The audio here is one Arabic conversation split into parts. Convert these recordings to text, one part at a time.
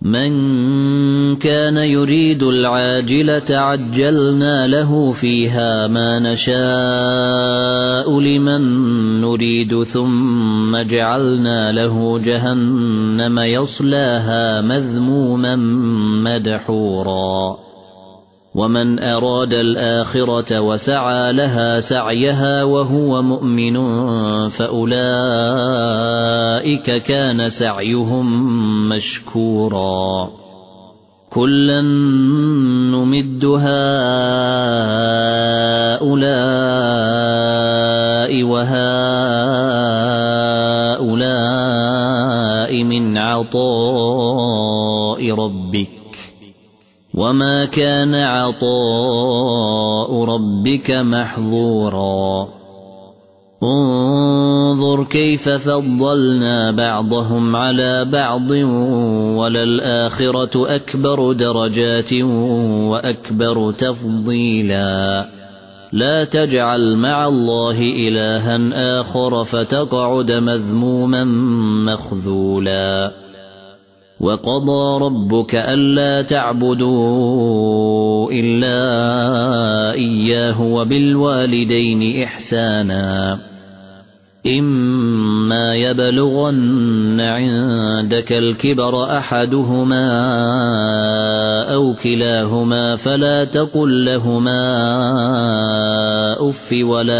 من كان يريد العاجلة عجلنا له فيها ما نشاء لمن نريد ثم جعلنا له جهنم يصلاها مذموما مدحورا ومن أراد الآخرة وسعى لها سعيها وهو مؤمن فأولئك كان سعيهم مشكورا كلا نمد هؤلاء وهؤلاء من عطاء ربك وما كان عطاء ربك محظورا انظر كيف فضلنا بعضهم على بعض وللآخرة أكبر درجات وأكبر تفضيلا لا تجعل مع الله إلها آخر فتقعد مذموما مخذولا وقضى ربك ألا تعبدوا إلا إياه وبالوالدين إحسانا إما يبلغن عندك الكبر أحدهما أو كلاهما فلا تقل لهما أف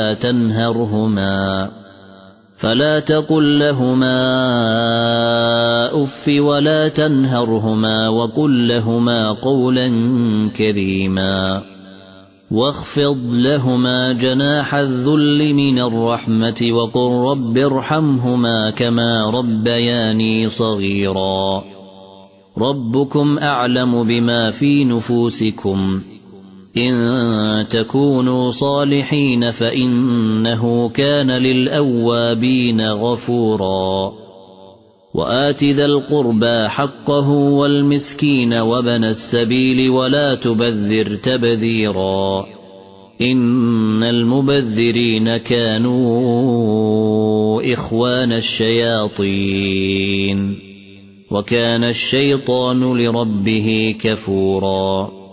ولا تنهرهما وقل لهما قولا كريما واخفض لهما جناح الذل من الرحمة وقل رب ارحمهما كما ربياني صغيرا ربكم أعلم بما في نفوسكم إن تكونوا صالحين فإنه كان للأوابين غفورا وآت ذا القربى حقه والمسكين وابن السبيل ولا تبذر تبذيرا إن المبذرين كانوا إخوان الشياطين وكان الشيطان لربه كفورا